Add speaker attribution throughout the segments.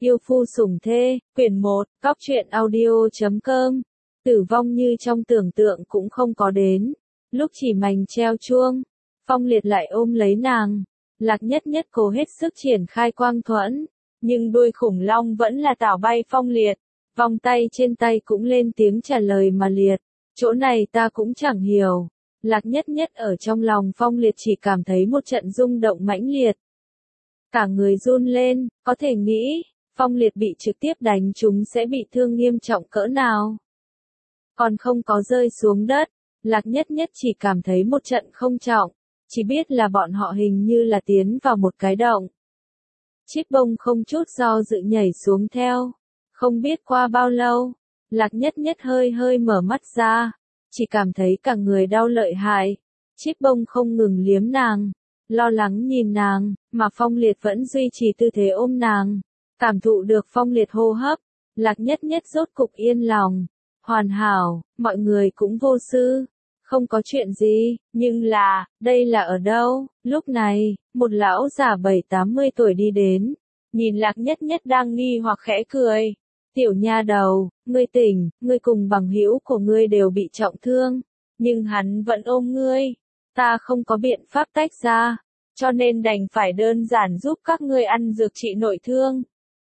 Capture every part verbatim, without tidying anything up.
Speaker 1: Yêu phu sủng thê, quyển một, cóc truyện audio chấm com. Tử vong như trong tưởng tượng cũng không có đến. Lúc chỉ mành treo chuông, Phong Liệt lại ôm lấy nàng. Lạc Nhất Nhất cố hết sức triển khai quang thuẫn, nhưng đuôi khủng long vẫn là tảo bay Phong Liệt. Vòng tay trên tay cũng lên tiếng trả lời mà liệt. Chỗ này ta cũng chẳng hiểu. Lạc Nhất Nhất ở trong lòng Phong Liệt chỉ cảm thấy một trận rung động mãnh liệt. Cả người run lên, có thể nghĩ, Phong Liệt bị trực tiếp đánh chúng sẽ bị thương nghiêm trọng cỡ nào. Còn không có rơi xuống đất, Lạc Nhất Nhất chỉ cảm thấy một trận không trọng, chỉ biết là bọn họ hình như là tiến vào một cái động. Chiếc bông không chút do dự nhảy xuống theo. Không biết qua bao lâu, Lạc Nhất Nhất hơi hơi mở mắt ra, chỉ cảm thấy cả người đau lợi hại. Chiếc bông không ngừng liếm nàng, lo lắng nhìn nàng, mà Phong Liệt vẫn duy trì tư thế ôm nàng. Cảm thụ được Phong Liệt hô hấp, Lạc Nhất Nhất rốt cục yên lòng. Hoàn hảo, mọi người cũng vô sự, không có chuyện gì, nhưng là, đây là ở đâu? Lúc này, một lão già bảy tám mươi tuổi đi đến, nhìn Lạc Nhất Nhất đang nghi hoặc khẽ cười. Tiểu nha đầu, ngươi tỉnh, ngươi cùng bằng hữu của ngươi đều bị trọng thương, nhưng hắn vẫn ôm ngươi. Ta không có biện pháp tách ra, cho nên đành phải đơn giản giúp các ngươi ăn dược trị nội thương.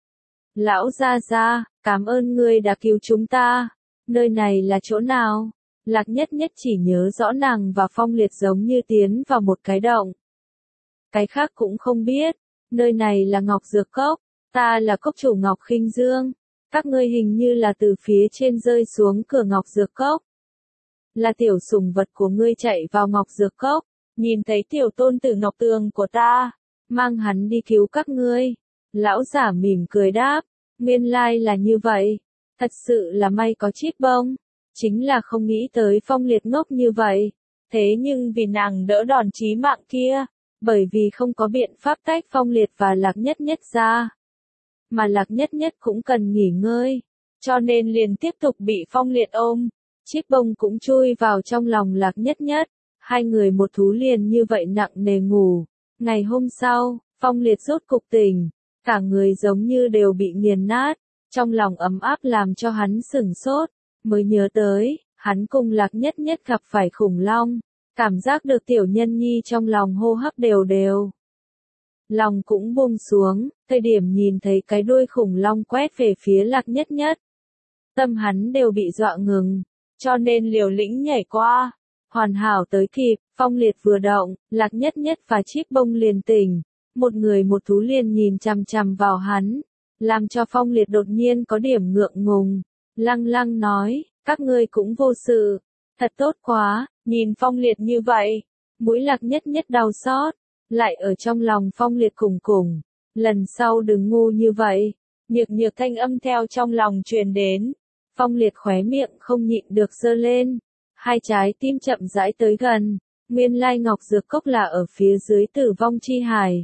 Speaker 1: Lão gia gia, cảm ơn ngươi đã cứu chúng ta. Nơi này là chỗ nào? Lạc Nhất Nhất chỉ nhớ rõ nàng và Phong Liệt giống như tiến vào một cái động. Cái khác cũng không biết. Nơi này là Ngọc Dược Cốc, ta là cốc chủ Ngọc Khinh Dương. Các ngươi hình như là từ phía trên rơi xuống cửa Ngọc Dược Cốc. Là tiểu sủng vật của ngươi chạy vào Ngọc Dược Cốc, nhìn thấy tiểu tôn tử Ngọc Tường của ta, mang hắn đi cứu các ngươi. Lão giả mỉm cười đáp, nguyên lai là như vậy, thật sự là may có chiếc bông, chính là không nghĩ tới Phong Liệt ngốc như vậy. Thế nhưng vì nàng đỡ đòn chí mạng kia, bởi vì không có biện pháp tách Phong Liệt và Lạc Nhất Nhất ra, mà Lạc Nhất Nhất cũng cần nghỉ ngơi, cho nên liền tiếp tục bị Phong Liệt ôm. Chiếc bông cũng chui vào trong lòng Lạc Nhất Nhất, hai người một thú liền như vậy nặng nề ngủ. Ngày hôm sau, Phong Liệt rốt cục tỉnh, cả người giống như đều bị nghiền nát, trong lòng ấm áp làm cho hắn sửng sốt, mới nhớ tới, hắn cùng Lạc Nhất Nhất gặp phải khủng long, cảm giác được tiểu nhân nhi trong lòng hô hấp đều đều. Lòng cũng buông xuống, thời điểm nhìn thấy cái đuôi khủng long quét về phía Lạc Nhất Nhất. Tâm hắn đều bị dọa ngừng, cho nên liều lĩnh nhảy qua. Hoàn hảo tới kịp, Phong Liệt vừa động, Lạc Nhất Nhất và chiếc bông liền tỉnh. Một người một thú liền nhìn chằm chằm vào hắn, làm cho Phong Liệt đột nhiên có điểm ngượng ngùng. Lăng lăng nói, các ngươi cũng vô sự, thật tốt quá. Nhìn Phong Liệt như vậy, mũi Lạc Nhất Nhất đau xót, lại ở trong lòng Phong Liệt cùng cùng. Lần sau đừng ngu như vậy. Nhược nhược thanh âm theo trong lòng truyền đến. Phong Liệt khóe miệng không nhịn được giơ lên, hai trái tim chậm rãi tới gần. Nguyên lai Ngọc Dược Cốc là ở phía dưới Tử Vong Chi Hải,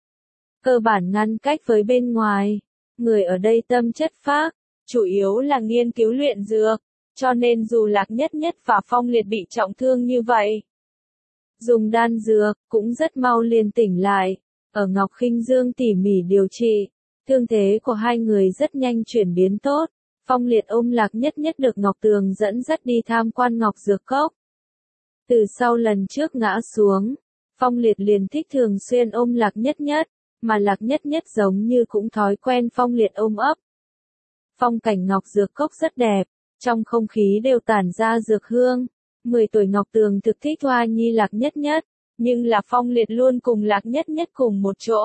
Speaker 1: cơ bản ngăn cách với bên ngoài. Người ở đây tâm chất phác, chủ yếu là nghiên cứu luyện dược, cho nên dù Lạc Nhất Nhất và Phong Liệt bị trọng thương như vậy, dùng đan dược cũng rất mau liền tỉnh lại. Ở Ngọc Khinh Dương tỉ mỉ điều trị, thương thế của hai người rất nhanh chuyển biến tốt. Phong Liệt ôm Lạc Nhất Nhất được Ngọc Tường dẫn dắt đi tham quan Ngọc Dược Cốc. Từ sau lần trước ngã xuống, Phong Liệt liền thích thường xuyên ôm Lạc Nhất Nhất, mà Lạc Nhất Nhất giống như cũng thói quen Phong Liệt ôm ấp. Phong cảnh Ngọc Dược Cốc rất đẹp, trong không khí đều tản ra dược hương. Mười tuổi Ngọc Tường thực thích Hoa Nhi Lạc Nhất Nhất, nhưng là Phong Liệt luôn cùng Lạc Nhất Nhất cùng một chỗ,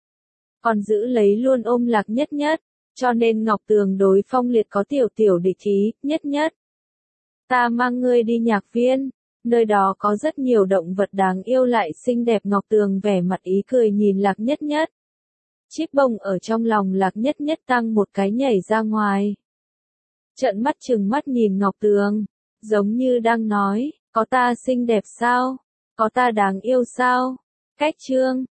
Speaker 1: còn giữ lấy luôn ôm Lạc Nhất Nhất, cho nên Ngọc Tường đối Phong Liệt có tiểu tiểu địch ý. Nhất Nhất, ta mang ngươi đi nhạc viên, nơi đó có rất nhiều động vật đáng yêu lại xinh đẹp. Ngọc Tường vẻ mặt ý cười nhìn Lạc Nhất Nhất. Chiếc bông ở trong lòng Lạc Nhất Nhất tăng một cái nhảy ra ngoài, trợn mắt trừng mắt nhìn Ngọc Tường, giống như đang nói, có ta xinh đẹp sao? Có ta đáng yêu sao? Cách chương